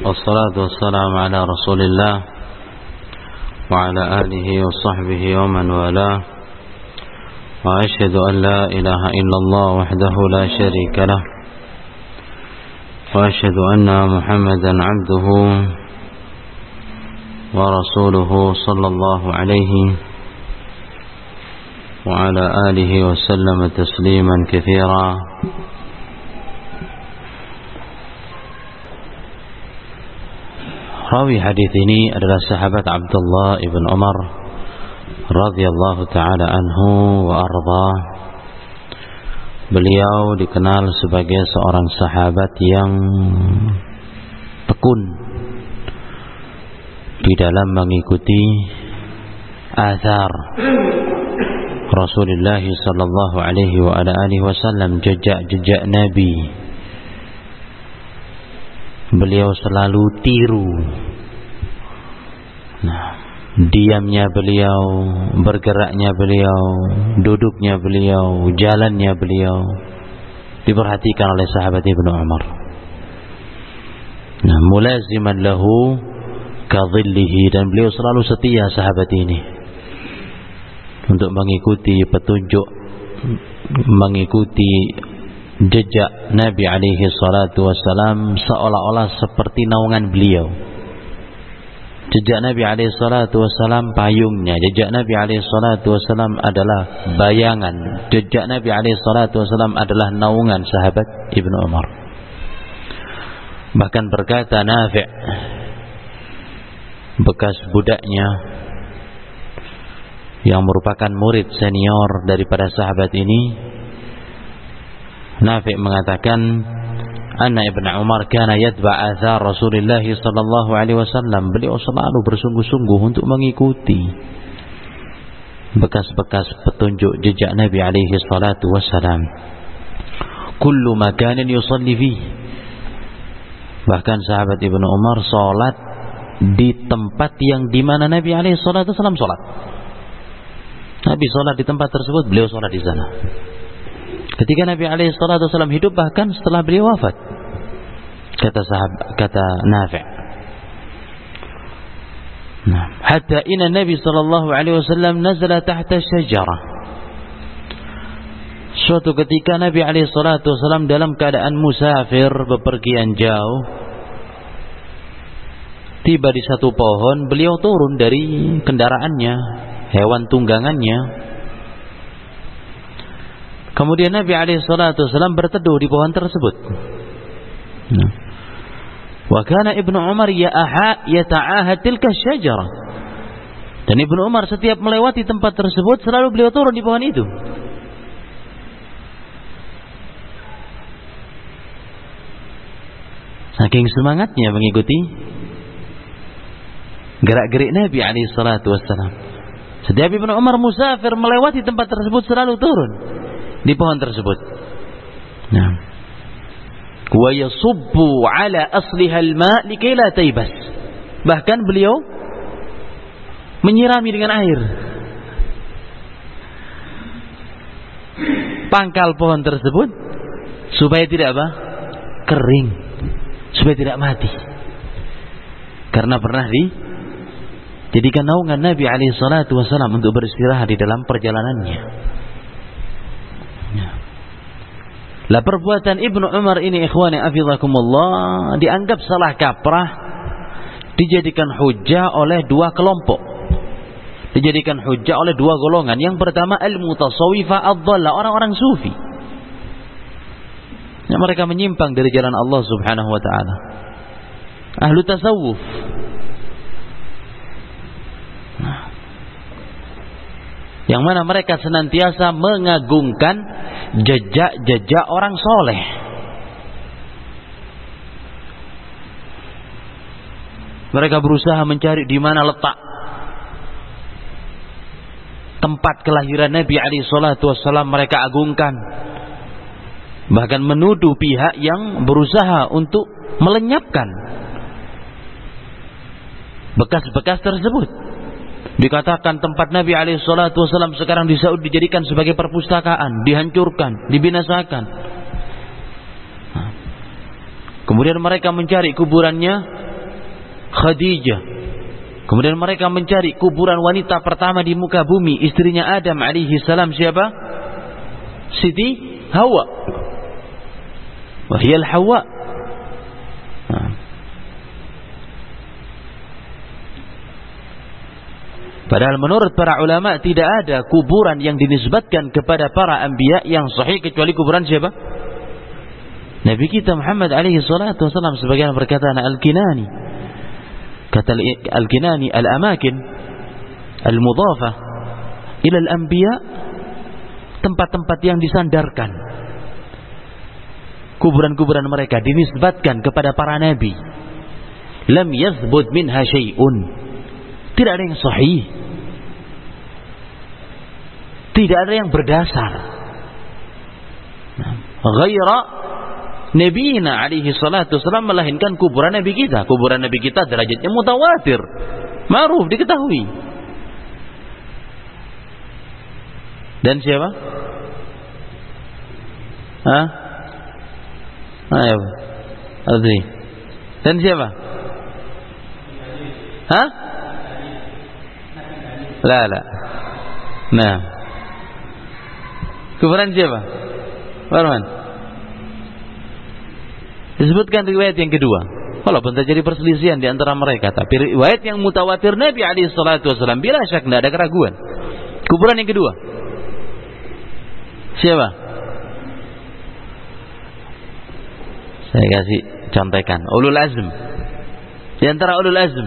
والصلاة والسلام على رسول الله وعلى آله وصحبه ومن والاه وأشهد أن لا إله إلا الله وحده لا شريك له وأشهد أن محمدا عبده ورسوله صلى الله عليه وعلى آله وسلم تسليما كثيرا. Rawi hadis ini adalah sahabat Abdullah ibn Umar radhiyallahu taala anhu wa arda. Beliau dikenal sebagai seorang sahabat yang tekun di dalam mengikuti athar Rasulullah sallallahu alaihi wa ala alihi wasallam, jejak-jejak Nabi. Beliau selalu tiru. Diamnya beliau, bergeraknya beliau, duduknya beliau, jalannya beliau diperhatikan oleh sahabat Ibnu Umar. Mulaziman lahu kadhillihi, dan beliau selalu setia sahabat ini untuk mengikuti petunjuk, mengikuti jejak Nabi alaihi salatu wassalam, seolah-olah seperti naungan beliau. Jejak Nabi alaihi salatu wassalam payungnya, jejak Nabi alaihi salatu wassalam adalah bayangan, jejak Nabi alaihi salatu wassalam adalah naungan sahabat Ibnu Umar. Bahkan berkata Nafi', bekas budaknya yang merupakan murid senior daripada sahabat ini, Nafi' mengatakan, anna Ibnu Umar kana yatba' athar Rasulullah sallallahu alaihi wasallam. Beliau selalu bersungguh-sungguh untuk mengikuti bekas-bekas petunjuk jejak Nabi alaihi salatu wassalam. Kullu makanin yusalli fi. Bahkan sahabat Ibnu Umar salat di tempat yang di mana Nabi alaihi salatu wassalam salat. Nabi salat di tempat tersebut, beliau salat di sana. Ketika Nabi alaihi salatu wasallam hidup, bahkan setelah beliau wafat. Kata Nafi'. Hatta inna Nabi sallallahu alaihi wasallam nazala tahta syajarah. Suatu ketika Nabi alaihi salatu wasallam dalam keadaan musafir, bepergian jauh, tiba di satu pohon, beliau turun dari kendaraannya, hewan tunggangannya. Kemudian Nabi alaihi salatu wasallam berteduh di pohon tersebut. Wa kana Ibnu Umar yata'ahad tilka syajarah. Dan Ibnu Umar setiap melewati tempat tersebut selalu beliau turun di pohon itu. Saking semangatnya mengikuti gerak-gerik Nabi alaihi salatu wasallam. Setiap Ibnu Umar musafir melewati tempat tersebut selalu turun di pohon tersebut. Wa yasubbu ala asliha al-ma' likay la taybas. Bahkan beliau menyirami dengan air pangkal pohon tersebut supaya tidak apa? Kering, supaya tidak mati. Karena pernah dijadikan naungan Nabi alaihi salatu wasallam untuk beristirahat di dalam perjalanannya. Lah perbuatan Ibnu Umar ini, ikhwani afizakumullah, dianggap salah kaprah, dijadikan hujjah oleh dua kelompok, dijadikan hujjah oleh dua golongan. Yang pertama al-mutasawwifah ad-dhalla, orang-orang sufi yang mereka menyimpang dari jalan Allah subhanahu wa ta'ala, ahlu tasawuf. Yang mana mereka senantiasa mengagungkan jejak-jejak orang soleh. Mereka berusaha mencari di mana letak tempat kelahiran Nabi alaihi salatu wassalam, mereka agungkan. Bahkan menuduh pihak yang berusaha untuk melenyapkan bekas-bekas tersebut. Dikatakan tempat Nabi alaihi salatu wasallam sekarang di Saudi dijadikan sebagai perpustakaan, dihancurkan, dibinasakan. Kemudian mereka mencari kuburannya Khadijah. Kemudian mereka mencari kuburan wanita pertama di muka bumi, istrinya Adam alaihi salam, siapa? Siti Hawa. Wahyal Hawa. Padahal menurut para ulama tidak ada kuburan yang dinisbatkan kepada para anbiya yang sahih kecuali kuburan siapa? Nabi kita Muhammad alaihi salatu wasallam. Sebagaimana perkataan Al-Kinani, kata Al-Kinani, al-amakin al-mudhafah ila al-anbiya, tempat-tempat yang disandarkan kuburan-kuburan mereka dinisbatkan kepada para nabi, lam yathbut minha syai'un, tidak ada yang sahih, tidak ada yang berdasar. Ghaira Nabiina alaihi salatu wasallam, melainkan kuburan nabi kita. Kuburan nabi kita derajatnya mutawatir, ma'ruf, diketahui. Dan siapa? Ayo. Azri. Dan siapa? La. Nah. Kuburan siapa? Warman. Disebutkan riwayat yang kedua. Walaupun terjadi perselisihan di antara mereka, tapi riwayat yang mutawatir Nabi alaihi salatu wasallam bila syak, tidak ada keraguan. Kuburan yang kedua. Siapa? Saya kasih contekan. Ulul azm. Di antara ulul azm.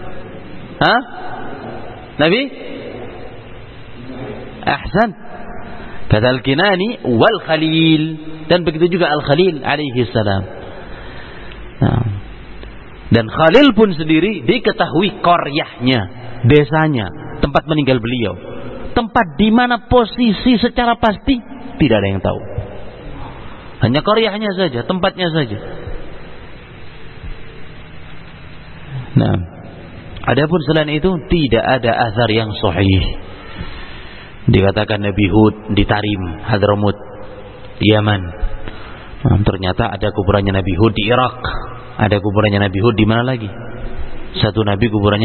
Nabi? Ahsan. Kata Al-Kinani, wal Khalil. Dan begitu juga Al-Khalil alaihi salam. Dan Khalil pun sendiri diketahui qaryahnya, desanya, tempat meninggal beliau. Tempat di mana posisi secara pasti tidak ada yang tahu. Hanya qaryahnya saja, tempatnya saja. Nah, adapun selain itu tidak ada azhar yang sahih. Dikatakan Nabi Hud di Tarim, Hadramut, Yaman. Ternyata ada kuburannya Nabi Hud di Irak. Ada kuburannya Nabi Hud di mana lagi? Satu Nabi kuburannya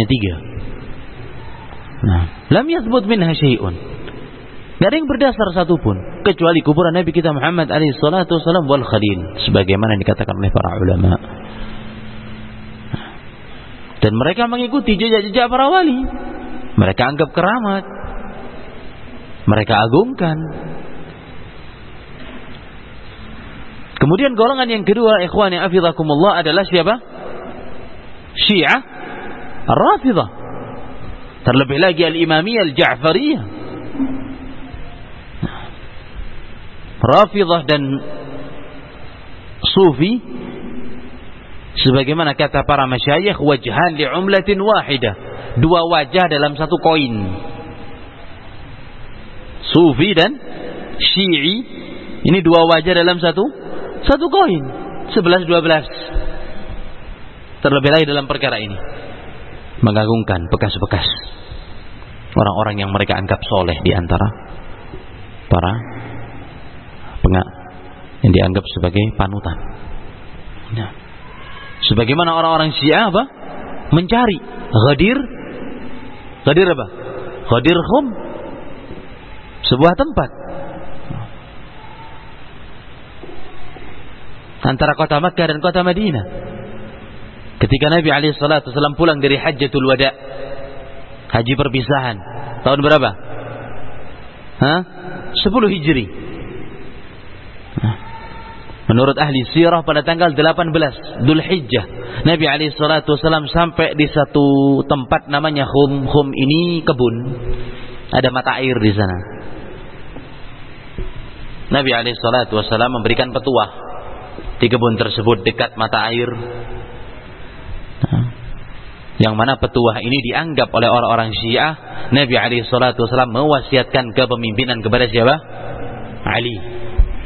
3. Nah, lam yathbut minha syai'un. Tidak ada yang berdasar satupun kecuali kuburan Nabi kita Muhammad alaihi salatu wasallam wal Khalil, sebagaimana dikatakan oleh para ulama. Dan mereka mengikuti jejak-jejak para wali. Mereka anggap keramat, mereka agungkan. Kemudian golongan yang kedua, ikhwani afidakumullah, adalah siapa? Syiah Ar-Rafidah. Terlebih lagi Al-Imamiyah Al-Ja'fariyah. Rafidah dan Sufi, sebagaimana kata para masyayikh, wajhan li'umlatin wahidah, dua wajah dalam satu koin. Sufi dan Syi'i ini dua wajah dalam satu koin, 11-12. Terlebih lagi dalam perkara ini mengagungkan bekas-bekas orang-orang yang mereka anggap soleh di antara para yang dianggap sebagai panutan. Nah, sebagaimana orang-orang Syiah apa? Mencari Ghadir apa? Ghadir Khum, sebuah tempat antara kota Makkah dan kota Madinah. Ketika Nabi alaihi salatu wasallam pulang dari Hajjatul Wada, haji perpisahan, tahun berapa? 10 Hijri. Menurut ahli sirah pada tanggal 18 Dzulhijjah, Nabi alaihi salatu wasallam sampai di satu tempat namanya Khum. Khum ini kebun, ada mata air di sana. Nabi alaihi salatu wasallam memberikan petuah di kebun tersebut dekat mata air, yang mana petuah ini dianggap oleh orang-orang Syiah, Nabi alaihi salatu wasallam mewasiatkan kepemimpinan kepada siapa? Ali.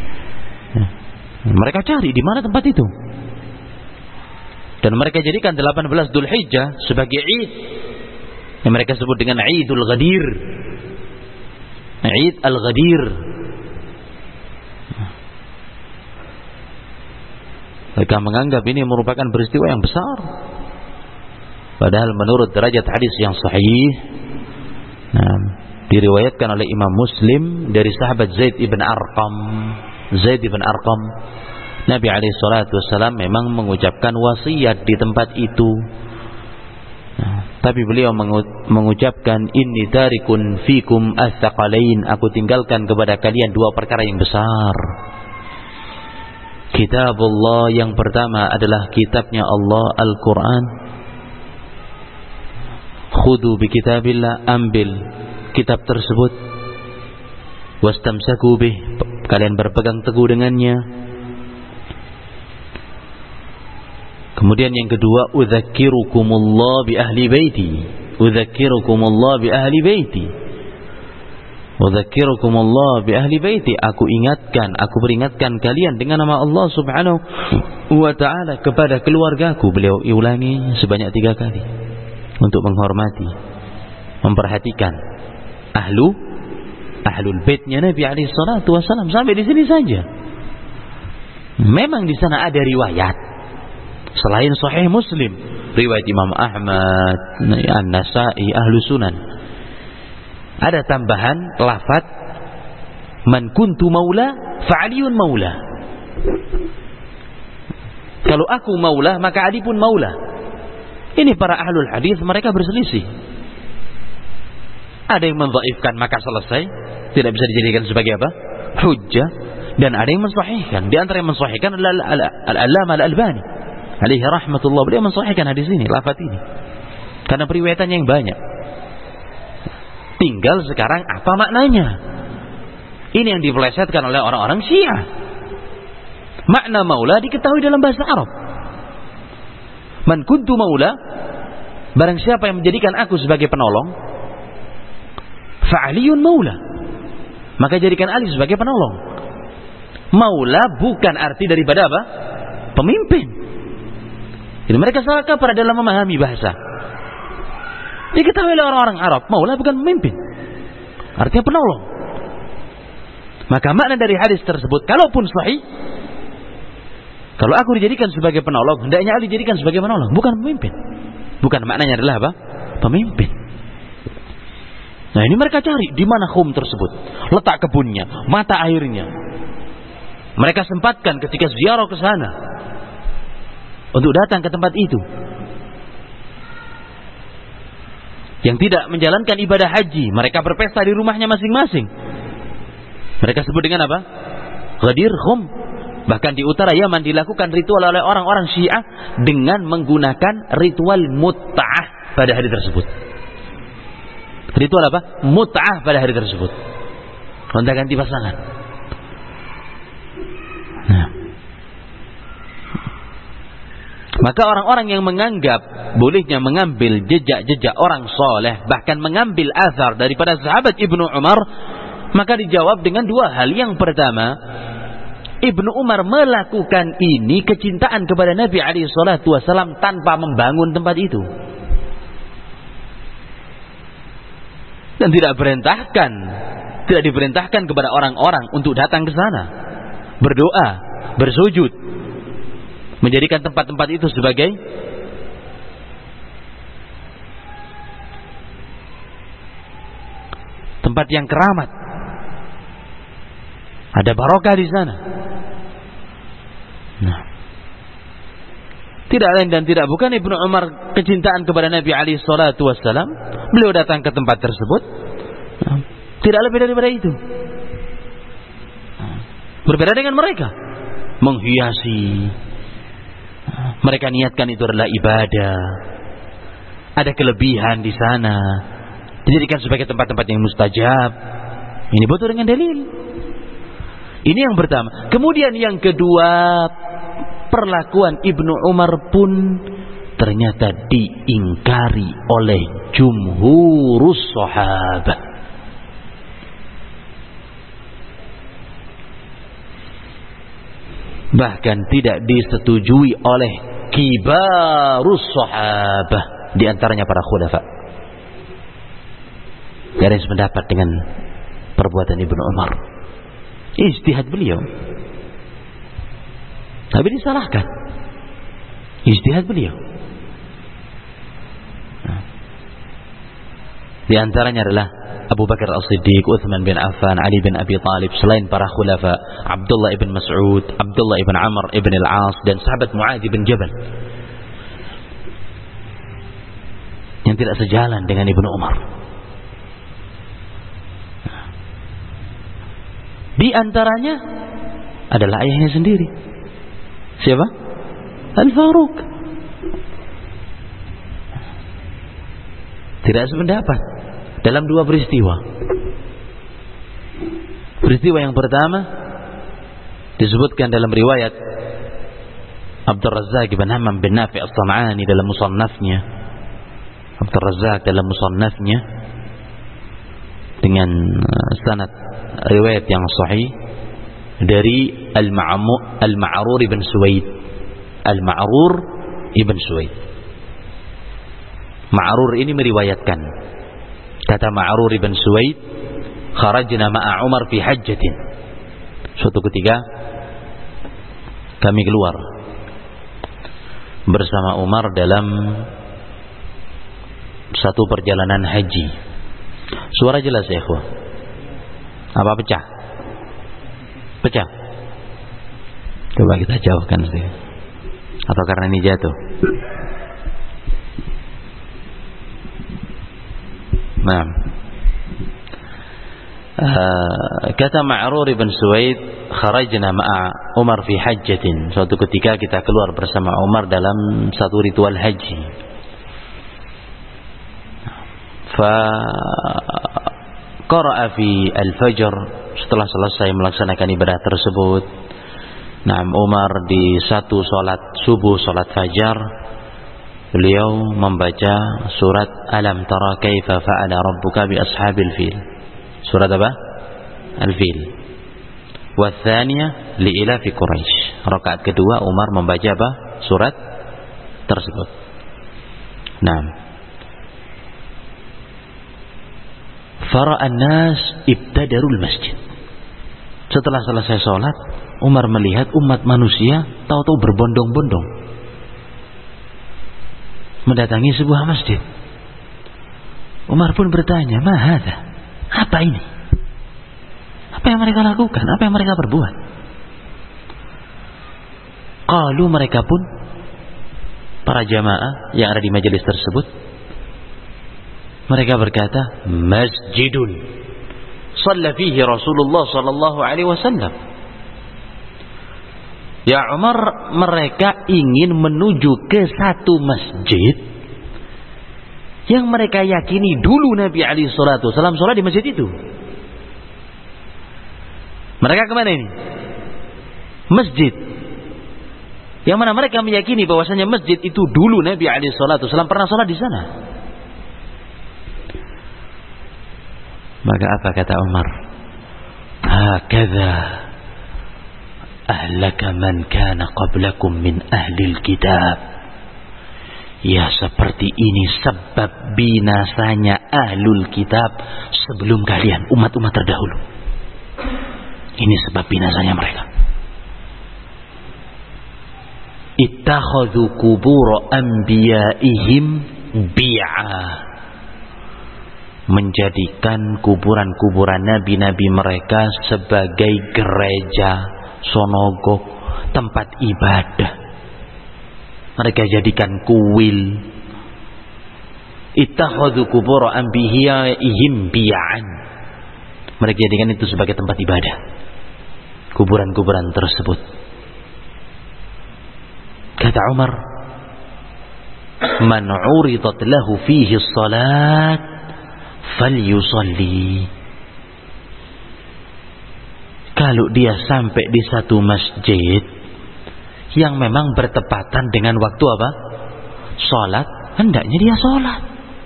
Mereka cari di mana tempat itu, dan mereka jadikan 18 Dzulhijjah sebagai Id yang mereka sebut dengan Idul Ghadir, Id al-Ghadir. Mereka menganggap ini merupakan peristiwa yang besar. Padahal menurut derajat hadis yang sahih, diriwayatkan oleh Imam Muslim dari sahabat Zaid ibn Arqam. Nabi alaihi salatu wasallam memang mengucapkan wasiat di tempat itu. Tapi beliau mengucapkan, inni tarikun fikum ats-tsaqalain, aku tinggalkan kepada kalian dua perkara yang besar. Kitabullah, yang pertama adalah kitabnya Allah, Al-Quran. Khudu bi kitabillah, ambil kitab tersebut. Wastamsaku bih, kalian berpegang teguh dengannya. Kemudian yang kedua, udzakirukumullah bi ahli baiti. Udzakirukumullah bi ahli baiti. Udzakirukumullah bi ahli baiti. Aku peringatkan kalian dengan nama Allah Subhanahu wa ta'ala kepada keluargaku. Beliau ulangi sebanyak 3 kali untuk menghormati, memperhatikan ahlul baitnya Nabi alaihi salatu wasallam. Sampai di sini saja. Memang di sana ada riwayat selain Sahih Muslim, riwayat Imam Ahmad, An-Nasa'i, Ahlu Sunan, ada tambahan lafaz man kuntu maula fa'aliyun maula. Kalau aku maula, maka Ali pun maula. Ini para ahlul hadis, mereka berselisih. Ada yang mendhaifkan, maka selesai, tidak bisa dijadikan sebagai apa? Hujjah. Dan ada yang mensahihkan. Di antara yang mensahihkan adalah Al-Allamah Al-Albani alaihi rahmatullah. Beliau mensahihkan hadis ini, lafaz ini, karena periwayatannya yang banyak. Tinggal sekarang apa maknanya? Ini yang dipelesetkan oleh orang-orang Syiah. Makna maula diketahui dalam bahasa Arab. Man kuntu maula, barang siapa yang menjadikan aku sebagai penolong, fa'aliyun maula, maka jadikan Ali sebagai penolong. Maula bukan arti daripada apa? Pemimpin. Jadi mereka salah kaprah dalam memahami bahasa. Diketahui oleh orang-orang Arab, maula bukan pemimpin, artinya penolong. Maka makna dari hadis tersebut, kalaupun sahih, kalau aku dijadikan sebagai penolong, hendaknya Ali dijadikan sebagai penolong, bukan pemimpin. Bukan maknanya adalah apa? Pemimpin. Nah, ini mereka cari di mana khum tersebut, letak kebunnya, mata airnya. Mereka sempatkan ketika ziarah ke sana untuk datang ke tempat itu. Yang tidak menjalankan ibadah haji, mereka berpesta di rumahnya masing-masing. Mereka sebut dengan apa? Ghadir Khum. Bahkan di utara Yaman dilakukan ritual oleh orang-orang Syiah dengan menggunakan ritual mut'ah pada hari tersebut. Ritual apa? Mut'ah pada hari tersebut. Gonta-ganti pasangan. Nah, maka orang-orang yang menganggap bolehnya mengambil jejak-jejak orang soleh, bahkan mengambil azhar daripada sahabat Ibnu Umar, maka dijawab dengan 2 hal. Yang pertama, Ibnu Umar melakukan ini kecintaan kepada Nabi alaihi salatu wasallam tanpa membangun tempat itu. Dan tidak diperintahkan kepada orang-orang untuk datang ke sana, berdoa, bersujud, menjadikan tempat-tempat itu sebagai tempat yang keramat. Ada barokah di sana. Nah, tidak lain dan tidak bukan Ibnu Umar kecintaan kepada Nabi alaihi salatu wassalam, beliau datang ke tempat tersebut. Nah, tidak lebih daripada itu. Berbeda dengan mereka, menghiasi. Mereka niatkan itu adalah ibadah. Ada kelebihan di sana, dijadikan sebagai tempat-tempat yang mustajab. Ini betul dengan dalil. Ini yang pertama. Kemudian yang kedua, perlakuan Ibnu Umar pun ternyata diingkari oleh jumhurus sahabat. Bahkan tidak disetujui oleh kibarus sahabah, di antaranya para khulafa. Tidak ada yang sependapat dengan perbuatan Ibnu Umar. Ijtihad beliau, tapi disalahkan. Ijtihad beliau. Di antaranya adalah Abu Bakar As-Siddiq, Uthman bin Affan, Ali bin Abi Thalib, selain para khulafa, Abdullah ibn Mas'ud, Abdullah ibn Amr ibn al-As, dan sahabat Mu'adz bin Jabal yang tidak sejalan dengan Ibnu Umar. Di antaranya adalah ayahnya sendiri. Siapa? Al-Faruq. Tidak sependapat dalam dua peristiwa. Peristiwa yang pertama disebutkan dalam riwayat Abdul Razzaq bin Hammam bin Nafi' As-Sam'ani dalam musannafnya. Abdul Razzaq dalam musannafnya dengan sanad riwayat yang sahih dari Al-Ma'rur ibn Suwaid. Al-Ma'rur ibn Suwaid. Ma'rur ini meriwayatkan, kata Ma'rur ibn Suwaid, kharajna ma'a Umar fi hajjatin. Suatu ketika kami keluar bersama Umar dalam satu perjalanan haji. Suara jelas ya, ikhwah? Apa pecah? Pecah? Coba kita jauhkan sedikit. Atau karena ini jatuh? Nah, kata Ma'rur ibn Suwaid, kharajna ma'a Umar fi hajjatin. Suatu ketika kita keluar bersama Umar dalam satu ritual haji. Fa qara'a fi al-fajr, setelah selesai melaksanakan ibadah tersebut, nah, Umar di satu salat subuh, salat fajar, beliau membaca surat Alam tara kaifa fa'ala rabbuka bi ashabil fil. Surat apa? Al-Fil. Wa tsaniyah li ila fi Quraisy. Rakaat kedua Umar membaca apa? Surat tersebut. Nah, fara'an nas ibtadarul masjid. Setelah selesai sholat, Umar melihat umat manusia tahu-tahu berbondong-bondong mendatangi sebuah masjid. Umar pun bertanya, "Ma hadza?" Apa ini? Apa yang mereka lakukan? Apa yang mereka perbuat? Qalu, mereka pun, para jamaah yang ada di majelis tersebut, mereka berkata, "Masjidun shalla fihi Rasulullah sallallahu alaihi wasallam." Ya Umar, mereka ingin menuju ke satu masjid yang mereka yakini dulu Nabi alaihi salatu wasallam sholat di masjid itu. Mereka kemana ini? Masjid yang mana mereka meyakini bahwasanya masjid itu dulu Nabi alaihi salatu wasallam pernah sholat di sana. Maka apa kata Umar? Hakadha ahlaka man kana qablakum min ahlil kitab. Ya, seperti ini sebab binasanya ahlul kitab sebelum kalian, umat-umat terdahulu. Ini sebab binasanya mereka. Ittakhadhu qubur anbiya'ihim bi'a. Menjadikan kuburan-kuburan nabi-nabi mereka sebagai gereja, sonogok, tempat ibadah. Mereka jadikan kuil. Ittakhadhu qubur anbiya'ihim bi'an. Mereka jadikan itu sebagai tempat ibadah, kuburan-kuburan tersebut. Kata Umar, "Man 'uridat lahu fihi shalat falyusalli." Kalau dia sampai di satu masjid yang memang bertepatan dengan waktu apa? Salat, hendaknya dia salat.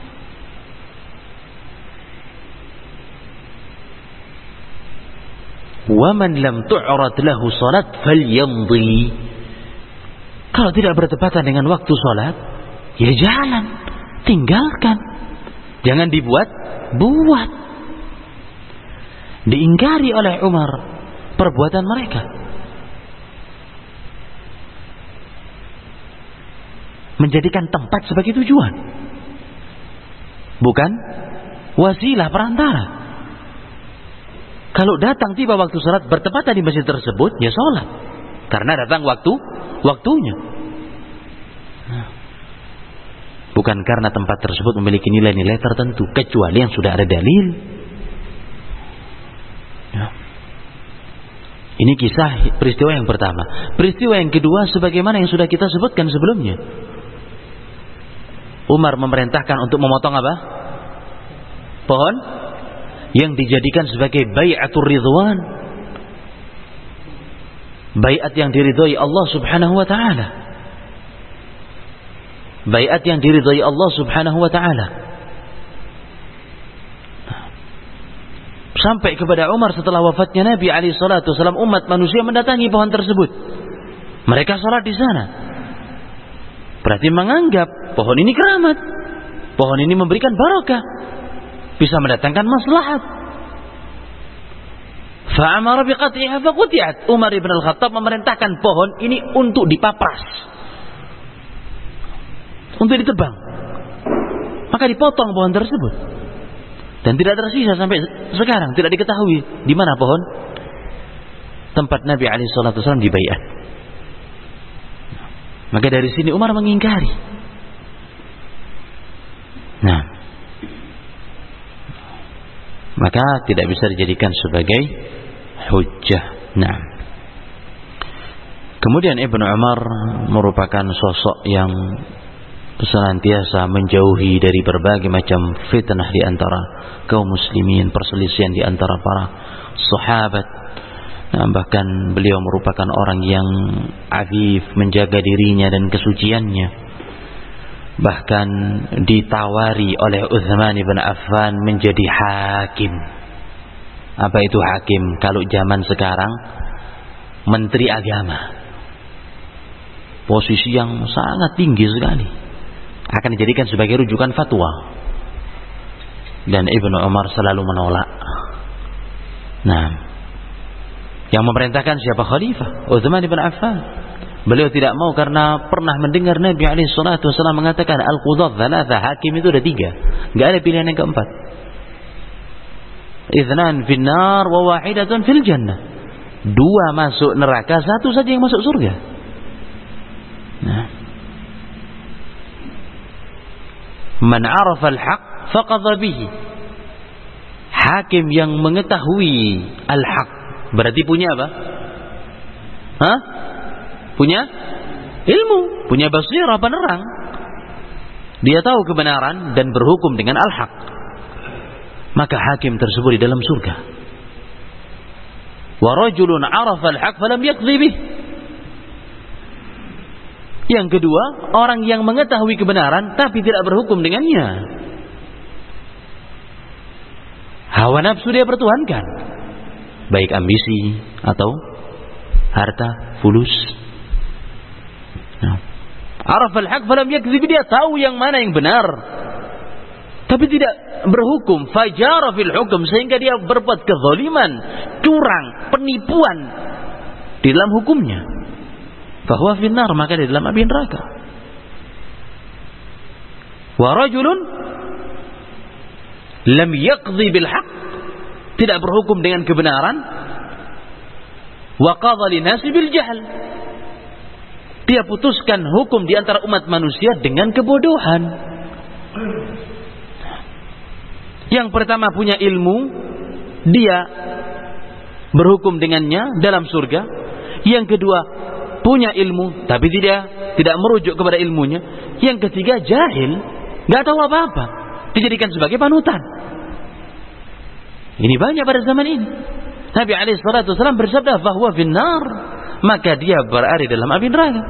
Wa man lam tu'rad lahu salat falyamdi. Kalau tidak bertepatan dengan waktu salat, ya jalan, tinggalkan. Jangan dibuat-buat. Diingkari oleh Umar perbuatan mereka. Menjadikan tempat sebagai tujuan, bukan wasilah, perantara. Kalau datang tiba waktu salat bertepatan di masjid tersebut, ya salat. Karena datang waktunya. Bukan karena tempat tersebut memiliki nilai-nilai tertentu, kecuali yang sudah ada dalil. Ya. Ini kisah peristiwa yang pertama. Peristiwa yang kedua sebagaimana yang sudah kita sebutkan sebelumnya. Umar memerintahkan untuk memotong apa? Pohon yang dijadikan sebagai bai'atur ridwan. Bai'at yang diridhai Allah Subhanahu wa taala. Bai'at yang diridhai Allah Subhanahu wa taala. Sampai kepada Umar setelah wafatnya Nabi alaihi salatu wasallam, umat manusia mendatangi pohon tersebut. Mereka salat di sana. Berarti menganggap pohon ini keramat. Pohon ini memberikan barakah. Bisa mendatangkan maslahat. Fa'amara biqat'iha faquti'at. Umar ibn al-Khattab memerintahkan pohon ini untuk dipapras. Untuk ditebang. Maka dipotong pohon tersebut. Dan tidak tersisa sampai sekarang, tidak diketahui di mana pohon tempat Nabi alaihi salatu wasallam dibaiat. Maka dari sini Umar mengingkari. Nah, maka tidak bisa dijadikan sebagai hujjah. Nah, kemudian Ibnu Umar merupakan sosok yang senantiasa menjauhi dari berbagai macam fitnah di antara kaum muslimin, perselisihan di antara para sahabat. Nah, bahkan beliau merupakan orang yang afif, menjaga dirinya dan kesuciannya. Bahkan ditawari oleh Utsman bin Affan menjadi hakim. Apa itu hakim? Kalau zaman sekarang, menteri agama. Posisi yang sangat tinggi sekali. Akan dijadikan sebagai rujukan fatwa. Dan Ibnu Umar selalu menolak. Nah, yang memerintahkan siapa? Khalifah Utsman bin Affan. Beliau tidak mau karena pernah mendengar Nabi alaihi salatu wasallam mengatakan al-qudhat thalatha, hakim itu ada 3. Enggak ada pilihan yang keempat. Itsnan fin nar wa wahidatun fil jannah. 2 masuk neraka, 1 saja yang masuk surga. Nah, man arafa al-haq faqadha bihi. Hakim yang mengetahui al-haq berarti punya apa? Hah? Punya ilmu, punya basirah, penerang. Dia tahu kebenaran dan berhukum dengan al-haq. Maka hakim tersebut di dalam surga. Wa rajulun arafa al-haq falam yaqdhi bih. Yang kedua, orang yang mengetahui kebenaran tapi tidak berhukum dengannya. Hawa nafsu dia pertuhankan. Baik ambisi atau harta, fulus. Araf al-haq falam yakdzib, dia tahu yang mana yang benar tapi tidak berhukum. Fajara fil hukum, sehingga dia berbuat kezaliman, curang, penipuan di dalam hukumnya. Fahuwa finnar, maka di dalam api neraka. Wa rajulun lam yaqdi bil haqq, tidak berhukum dengan kebenaran. Wa qadha linasi bil jahl, dia putuskan hukum di antara umat manusia dengan kebodohan. Yang pertama punya ilmu, dia berhukum dengannya dalam surga. Yang kedua punya ilmu tapi tidak merujuk kepada ilmunya. Yang ketiga jahil, nggak tahu apa-apa, dijadikan sebagai panutan. Ini banyak pada zaman ini. Nabi alaihi salatu wasallam bersabda, "Fahuwa finnar," maka dia berada dalam api neraka.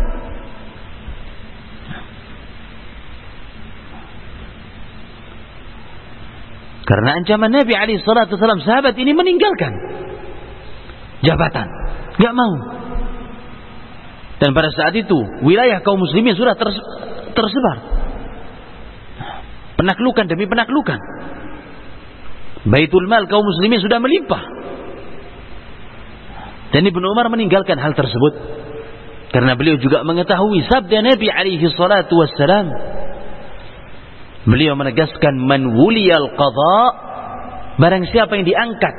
Karena ancaman Nabi alaihi salatu wasallam, sahabat ini meninggalkan jabatan, enggak mau. Dan pada saat itu wilayah kaum muslimin sudah tersebar, penaklukan demi penaklukan. Baitul mal kaum muslimin sudah melimpah. Dan Ibnu Umar meninggalkan hal tersebut karena beliau juga mengetahui sabda Nabi alaihi salatu wassalam, Beliau menegaskan man wuliyal qadha, barang siapa yang diangkat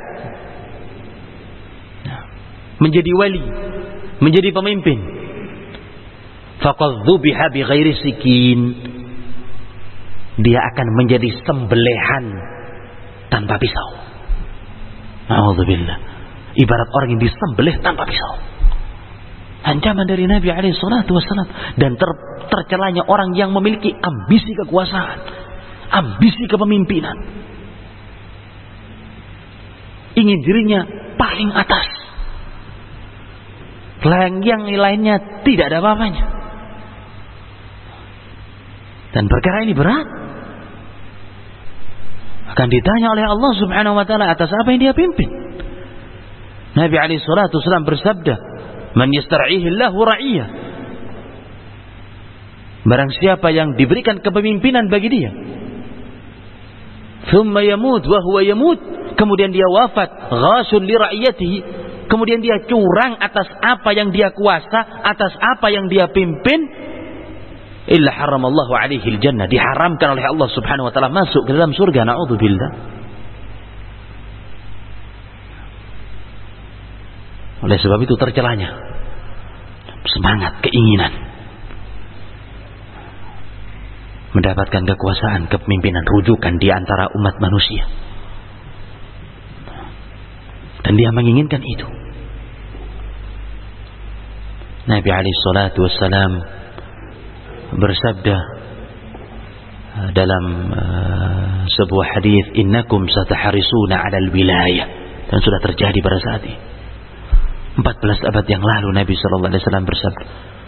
menjadi wali, menjadi pemimpin, faqad dzubiha bighairi sikin, dia akan menjadi sembelihan tanpa pisau. A'udzubillah. Ibarat orang yang disembelih tanpa pisau. Ancaman dari Nabi alaihi salatu wasallam. Dan tercelanya orang yang memiliki ambisi kekuasaan, ambisi kepemimpinan, ingin dirinya paling atas, yang lainnya tidak ada apa-apanya. Dan perkara ini berat, akan ditanya oleh Allah subhanahu wa ta'ala atas apa yang dia pimpin. Nabi alaihi salatu wasallam bersabda, man yastar'ihi Allahu ra'iyah, barang siapa yang diberikan kepemimpinan bagi dia, thumma yamut wa huwa yamut, kemudian dia wafat, ghasun li ra'iyatihi, kemudian dia curang atas apa yang dia kuasa, atas apa yang dia pimpin, illa haramallahu alaihi al-jannah, diharamkan oleh Allah subhanahu wa ta'ala masuk ke dalam surga. Na'udzubillah. Oleh sebab itu tercelanya semangat, keinginan mendapatkan kekuasaan, kepemimpinan, rujukan di antara umat manusia, dan dia menginginkan itu. Nabi alaihi salatu wassalam bersabda dalam sebuah hadis, innakum sataharisuna 'alal wilayah, dan sudah terjadi pada saat ini. 14 abad yang lalu Nabi sallallahu alaihi wasallam bersabda,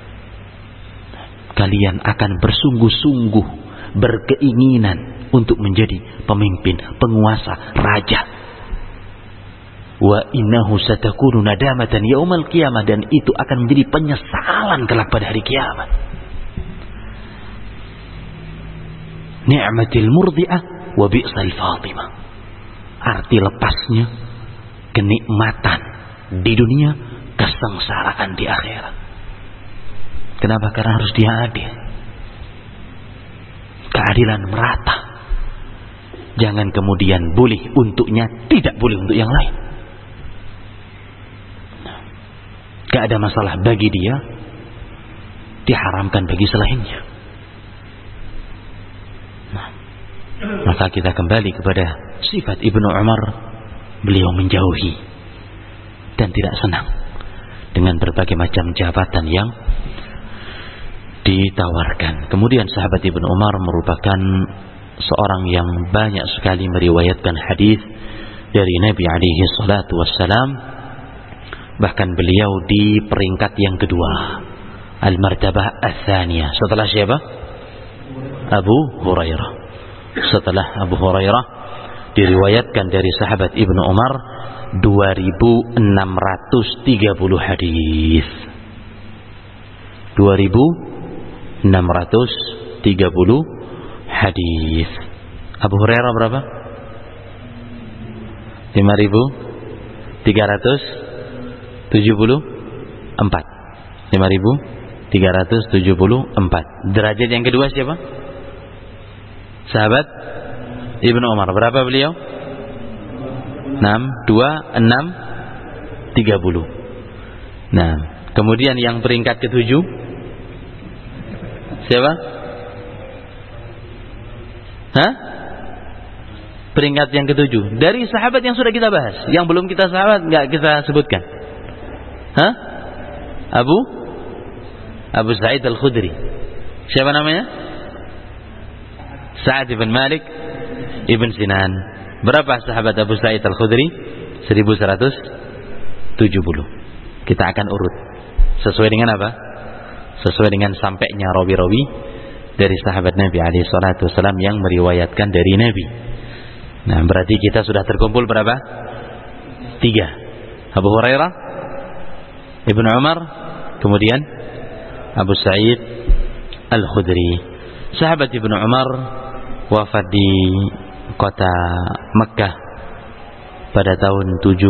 kalian akan bersungguh-sungguh berkeinginan untuk menjadi pemimpin, penguasa, raja. Wa innahu satakunu nadamatan yaumal qiyamah, dan itu akan menjadi penyesalan kelak pada hari kiamat. Ni'matil murdi'ah wa bi'sal fatimah. Arti lepasnya kenikmatan di dunia, kesengsaraan di akhirat. Kenapa? Karena harus dia adil. Keadilan merata. Jangan kemudian boleh untuknya, tidak boleh untuk yang lain. Gak ada masalah bagi dia, diharamkan bagi selainnya. Maka kita kembali kepada sifat Ibnu Umar. Beliau menjauhi dan tidak senang dengan berbagai macam jabatan yang ditawarkan. Kemudian sahabat Ibnu Umar merupakan seorang yang banyak sekali meriwayatkan hadis dari Nabi alaihi salatu wassalam. Bahkan beliau di peringkat yang kedua, al-martabah ats-tsaniyah, setelah siapa? Abu Hurairah. Setelah Abu Hurairah diriwayatkan dari sahabat Ibnu Umar 2630 hadis. 2630 hadis. Abu Hurairah berapa? 5374. 5374. Derajat yang kedua siapa? Sahabat Ibnu Umar. Berapa beliau? 6, 2, 6, 30. Nah, kemudian yang peringkat ke-7 siapa? Hah? Peringkat yang ke-7 dari sahabat yang sudah kita bahas, yang belum kita sahabat enggak kita sebutkan. Hah? Abu Sa'id Al-Khudri. Siapa namanya? Sa'ad bin Malik Ibn Sinan. Berapa sahabat Abu Sa'id Al-Khudri? 1170. Kita akan urut sesuai dengan apa? Sesuai dengan sampainya rawi-rawi dari sahabat Nabi alaihi salatu wasallam yang meriwayatkan dari Nabi. Nah, berarti kita sudah terkumpul berapa? 3. Abu Hurairah, Ibnu Umar, kemudian Abu Sa'id Al-Khudri. Sahabat Ibnu Umar wafat di kota Mekkah pada tahun 73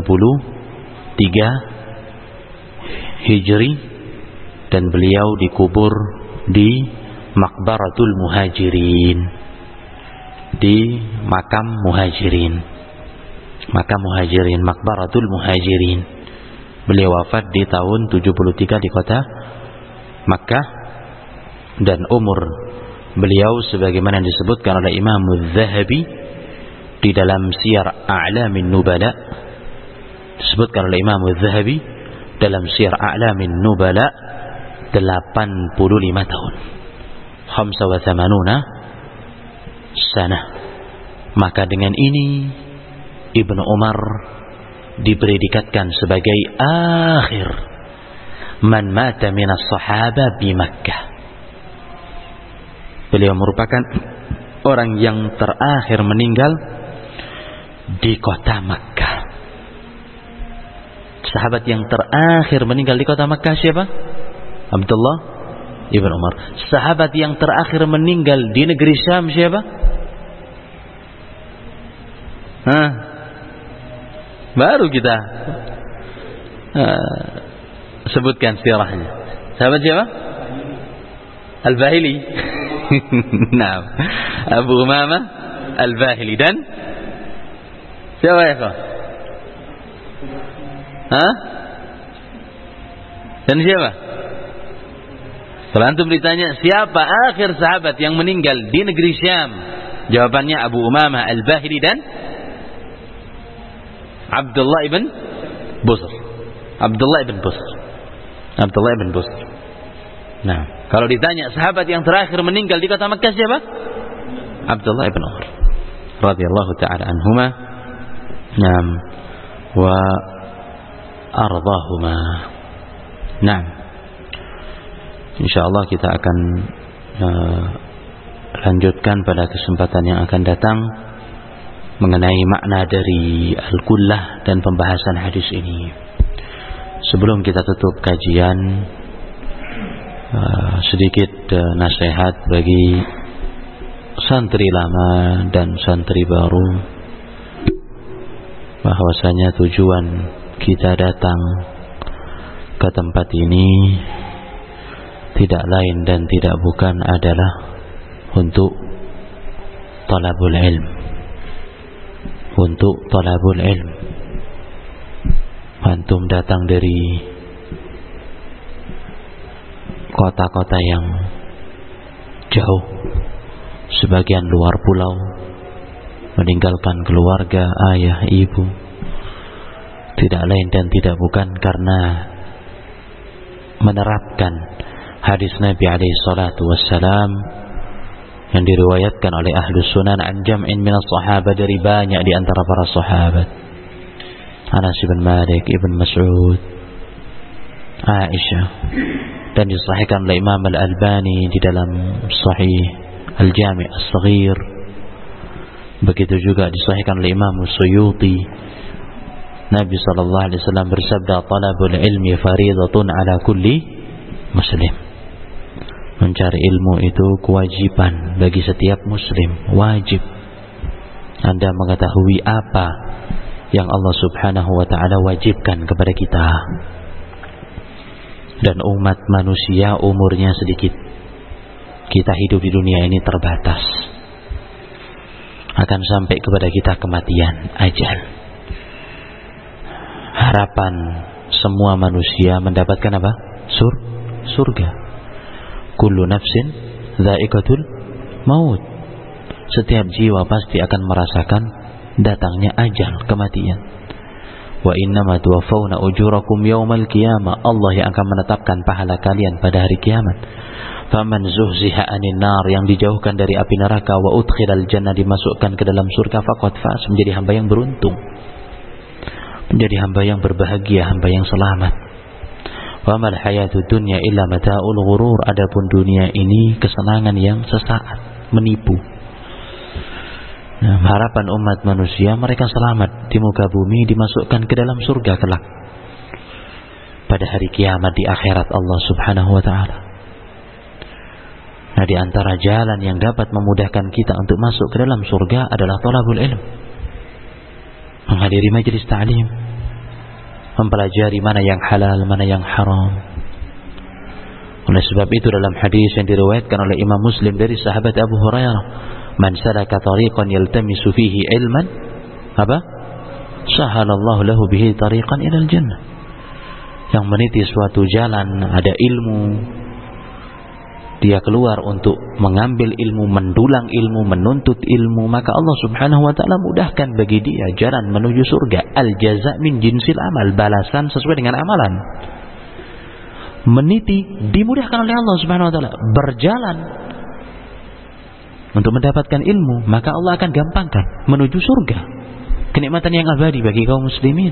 Hijri, dan beliau dikubur di Maqbaratul Muhajirin. di makam Muhajirin. Makam Muhajirin, Maqbaratul Muhajirin. Beliau wafat di tahun 73 di kota Makkah, dan umur beliau sebagaimana disebutkan oleh Imam Az-Zahabi di dalam Siyar A'lamin Nubala, disebutkan oleh Imam Az-Zahabi dalam Siyar A'lamin Nubala 85 tahun, 85 sanah. Maka dengan ini Ibnu Umar dipredikat sebagai akhir man mata minas sahaba bi Makkah. Beliau merupakan orang yang terakhir meninggal di kota Makkah. Sahabat yang terakhir meninggal di kota Makkah siapa? Abdullah ibn Umar. Sahabat yang terakhir meninggal di negeri Syam siapa? Baru kita sebutkan sirahnya. Sahabat siapa? Al-Bahili. Nah, Abu Umamah Al-Bahili. Dan siapa ya kau? Dan siapa? Kalau antum ditanya siapa akhir sahabat yang meninggal di negeri Syam, jawabannya Abu Umamah Al-Bahili dan Abdullah ibn Busr. Abdullah ibn Busr. Abdullah ibn Busr. Nah, kalau ditanya sahabat yang terakhir meninggal di kota Makkah siapa? Abdullah ibn Umar radhiyallahu ta'ala anhuma. Naam wa ardahuma. Naam. Insyaallah kita akan lanjutkan pada kesempatan yang akan datang mengenai makna dari Al-Kullah dan pembahasan hadis ini. Sebelum kita tutup kajian, sedikit nasihat bagi santri lama dan santri baru, bahwasanya tujuan kita datang ke tempat ini tidak lain dan tidak bukan adalah untuk talabul ilm. Untuk talabul ilm. Antum datang dari kota-kota yang jauh, sebagian luar pulau, meninggalkan keluarga, ayah, ibu, tidak lain dan tidak bukan karena menerapkan hadis Nabi alaihi salatu wassalam yang diriwayatkan oleh Ahlus Sunan an jam'in minas sahabah, dari banyak di antara para sahabat. Anas bin Malik, Ibn Mas'ud, Aisyah, dan disahihkan oleh Imam Al-Albani di dalam Sahih Al-Jami' As-Saghir. Begitu juga disahihkan oleh Imam Suyuti. Nabi sallallahu alaihi wasallam bersabda, "Talabul ilmi fariidatun ala kulli muslim." Mencari ilmu itu kewajiban bagi setiap muslim, wajib. Anda mengetahui apa yang Allah Subhanahu wa ta'ala wajibkan kepada kita. Dan umat manusia umurnya sedikit. Kita hidup di dunia ini terbatas. Akan sampai kepada kita kematian, ajal. Harapan semua manusia mendapatkan apa? Surga. Kullu nafsin dha'iqatul maut. Setiap jiwa pasti akan merasakan datangnya ajal, kematian. Wa innama tuwaffawna ujurakum yawmal qiyamah. Allah yang akan menetapkan pahala kalian pada hari kiamat. Faman zuhziha 'anil nar, yang dijauhkan dari api neraka, wa udkhilal jannah, dimasukkan ke dalam surga, faqad faz, menjadi hamba yang beruntung, menjadi hamba yang berbahagia, hamba yang selamat. Wa mal hayatud dunya illa mata'ul ghurur. Adapun dunia ini kesenangan yang sesaat, menipu. Nah, harapan umat manusia mereka selamat di muka bumi, dimasukkan ke dalam surga kelak pada hari kiamat di akhirat Allah Subhanahu wa ta'ala. Nah, di antara jalan yang dapat memudahkan kita untuk masuk ke dalam surga adalah thalabul ilm, menghadiri majelis ta'lim, mempelajari mana yang halal, mana yang haram. Oleh sebab itu dalam hadis yang diriwayatkan oleh Imam Muslim dari sahabat Abu Hurairah Man salaka tariqan yaltamisu fihi ilman apa? Sahalallahu lahu bihi tariqan ilal jannah. Yang meniti suatu jalan, ada ilmu, dia keluar untuk mengambil ilmu, mendulang ilmu, menuntut ilmu, maka Allah Subhanahu wa ta'ala mudahkan bagi dia jalan menuju surga. Al-jaza' min jinsil amal, balasan sesuai dengan amalan. Meniti dimudahkan oleh Allah Subhanahu wa ta'ala, berjalan untuk mendapatkan ilmu, maka Allah akan gampangkan menuju surga, kenikmatan yang abadi bagi kaum muslimin.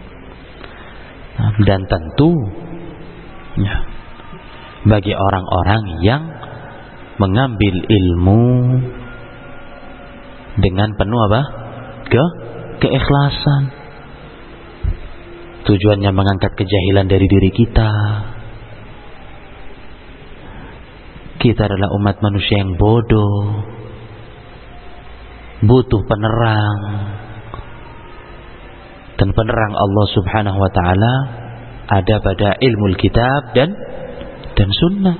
Dan tentu ya, bagi orang-orang yang mengambil ilmu dengan penuh apa? Keikhlasan. Tujuannya mengangkat kejahilan dari diri kita. Kita adalah umat manusia yang bodoh, butuh penerang. Dan penerang Allah Subhanahu wa ta'ala ada pada ilmu kitab dan sunnah.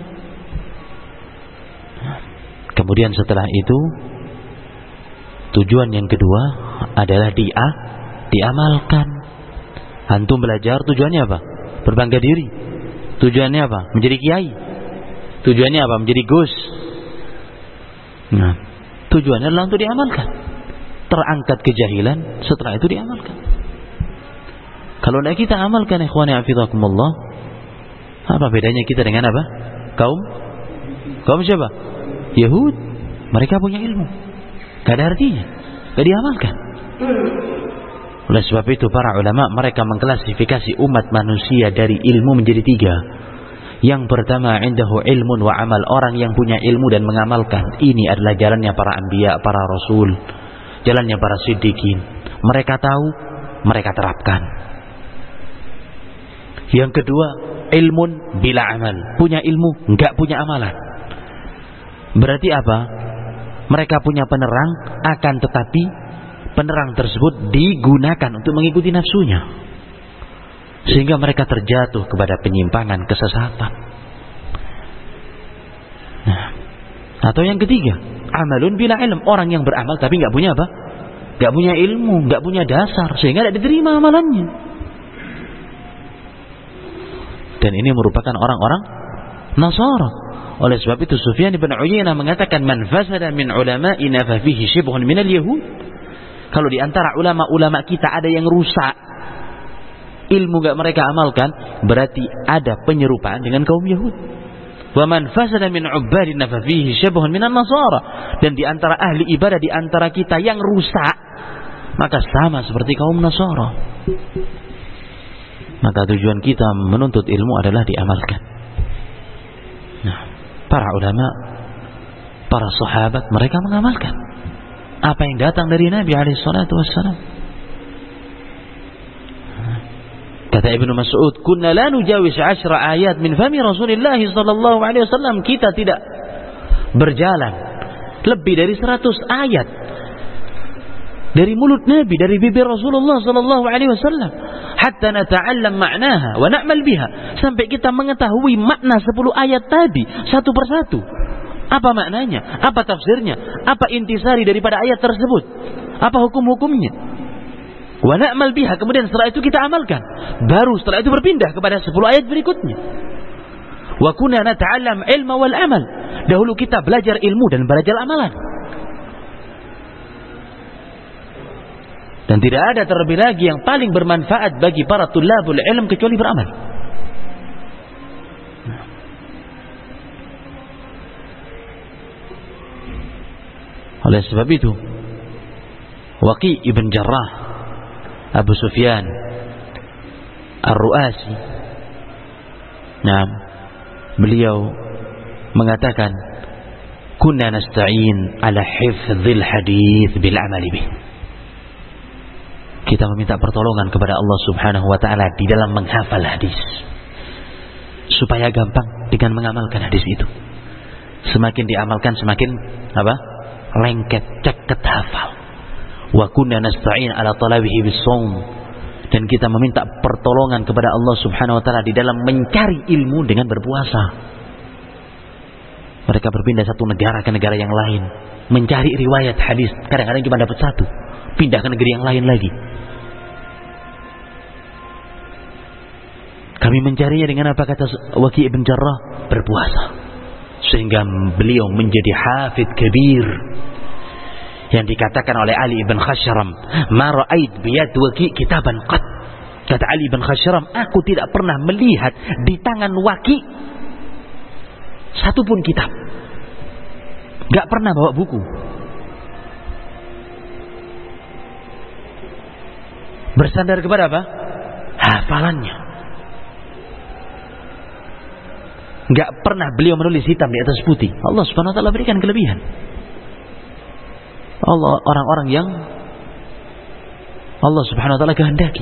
Kemudian setelah itu, tujuan yang kedua adalah diamalkan. Antum belajar tujuannya apa? Berbangga diri. Tujuannya apa? Menjadi kiai. Tujuannya apa? Menjadi gus. Nah, tujuannya adalah untuk diamalkan. Terangkat kejahilan, setelah itu diamalkan. Kalau tidak kita amalkan, ikhwani hafizakumullah, apa bedanya kita dengan apa? Kaum siapa? Yahud. Mereka punya ilmu, gak ada artinya, gak diamalkan. Oleh sebab itu para ulama mereka mengklasifikasi umat manusia dari ilmu menjadi 3. Yang pertama, indahu ilmun wa amal, orang yang punya ilmu dan mengamalkan. Ini adalah jalannya para anbiya, para rasul, jalannya para siddiqin. Mereka tahu, mereka terapkan. Yang kedua, ilmun bila amal, punya ilmu enggak punya amalan. Berarti apa? Mereka punya penerang, akan tetapi penerang tersebut digunakan untuk mengikuti nafsunya, sehingga mereka terjatuh kepada penyimpangan, kesesatan. Nah, atau yang ketiga, amalun bila ilm, orang yang beramal tapi enggak punya apa? Enggak punya ilmu, enggak punya dasar, sehingga tidak diterima amalannya. Dan ini merupakan orang-orang Nasara. Oleh sebab itu Sufyan bin Uyainah mengatakan, man fasada min ulama'ina fa fihi shibhun minal yahud. Kalau di antara ulama-ulama kita ada yang rusak, ilmu enggak mereka amalkan, berarti ada penyerupaan dengan kaum Yahud. Wa man fasada min ubbadina fa fihi shibhun minan Nasara. Dan di antara ahli ibadah di antara kita yang rusak, maka sama seperti kaum Nasara. Maka tujuan kita menuntut ilmu adalah diamalkan. Nah, para ulama, para sahabat, mereka mengamalkan apa yang datang dari Nabi alaihi salatu wassalam. Kata Ibnu Mas'ud, "Kunna la nujawiz 10 ayat min fami Rasulillah sallallahu alaihi wasallam." Kita tidak berjalan lebih dari 100 ayat dari mulut Nabi, dari bibir Rasulullah sallallahu alaihi wasallam, hatta nata'allam ma'naha wa na'mal biha, sampai kita mengetahui makna 10 ayat tadi satu persatu. Apa maknanya? Apa tafsirnya? Apa intisari daripada ayat tersebut? Apa hukum-hukumnya? Wa na'mal biha, kemudian setelah itu kita amalkan. Baru setelah itu berpindah kepada 10 ayat berikutnya. Wa kunna nata'allam ilma wal amal. Dahulu kita belajar ilmu dan belajar amalan. Dan tidak ada terlebih lagi yang paling bermanfaat bagi para tulabul ilm kecuali beramal. Oleh sebab itu, Waqi' ibn Jarrah, Abu Sufyan Ar-Ru'asi, beliau mengatakan, kunna nasta'in ala hifdzil hadits bil amali bih. Kita meminta pertolongan kepada Allah Subhanahu wa ta'ala di dalam menghafal hadis, supaya gampang dengan mengamalkan hadis itu. Semakin diamalkan semakin lengket, ceket hafal. Wa kunna nasta'in ala talabihi bis-shaum, dan kita meminta pertolongan kepada Allah Subhanahu wa ta'ala di dalam mencari ilmu dengan berpuasa. Mereka berpindah satu negara ke negara yang lain mencari riwayat hadis. Kadang-kadang cuma dapat satu, pindah ke negeri yang lain lagi. Kami mencarinya dengan apa, kata Waki' bin Jarrah? Berpuasa. Sehingga beliau menjadi hafidh kabir. Yang dikatakan oleh Ali bin Khashram, ma ra'ait biyad Waki' kitaban qat. Kata Ali bin Khashram, aku tidak pernah melihat di tangan Waki' satu pun kitab. Gak pernah bawa buku. Bersandar kepada apa? Hafalannya. Gak pernah beliau menulis hitam di atas putih. Allah subhanahu wa ta'ala berikan kelebihan. Allah, orang-orang yang Allah subhanahu wa ta'ala kehendaki.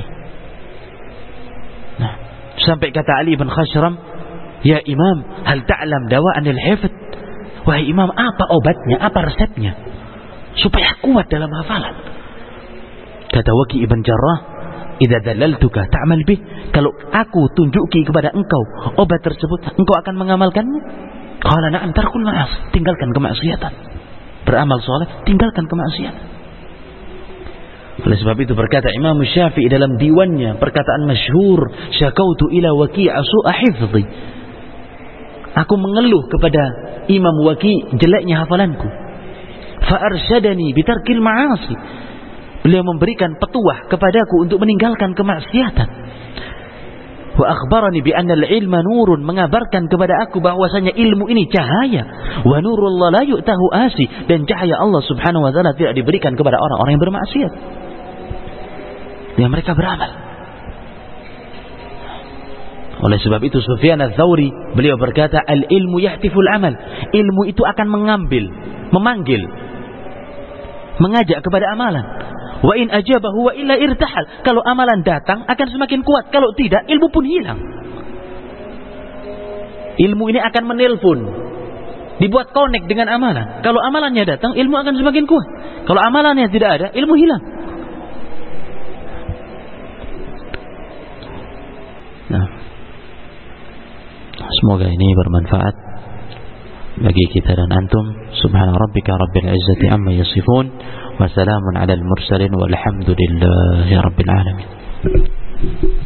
Nah, sampai kata Ali bin Khashram, ya Imam, hal ta'lam dawa'an al-hifd? Wahai Imam, apa obatnya, apa resepnya supaya kuat dalam hafalan? Kata Waki' bin Jarrah, idza dalaltuka ta'mal bih, kalau aku tunjuki kepada engkau obat tersebut, engkau akan mengamalkannya? Qala na'am, tarkul ma'as, tinggalkan kemaksiatan. Beramal soleh, tinggalkan kemaksiatan. Oleh sebab itu berkata Imam Syafi'i dalam diwannya, perkataan masyhur, syakautu ila Waki' su'a hifdhi, aku mengeluh kepada Imam Waki' jeleknya hafalanku. Fa arsyadani bitarkil ma'asi, beliau memberikan petuah kepadaku untuk meninggalkan kemaksiatan. Wa akhbarani bi anna al-ilma nurun, mengabarkan kepada aku bahwasanya ilmu ini cahaya. Wa nurullah la yu'tahu asi, dan cahaya Allah Subhanahu wa taala tidak diberikan kepada orang-orang yang bermaksiat. Yang mereka beramal. Oleh sebab itu Sufyan Ats-Tsauri beliau berkata, al-ilmu yahtiful amal. Ilmu itu akan mengambil, memanggil, mengajak kepada amalan. Wa in ajabahu wa illa irtahal. Kalau amalan datang akan semakin kuat, kalau tidak ilmu pun hilang. Ilmu ini akan menelpon, dibuat connect dengan amalan. Kalau amalannya datang, ilmu akan semakin kuat. Kalau amalannya tidak ada, ilmu hilang. Nah, semoga ini bermanfaat bagi kita dan antum. Subhana rabbika rabbil izzati amma yasifun, wa salamun alal mursalin walhamdulillahi rabbil alamin.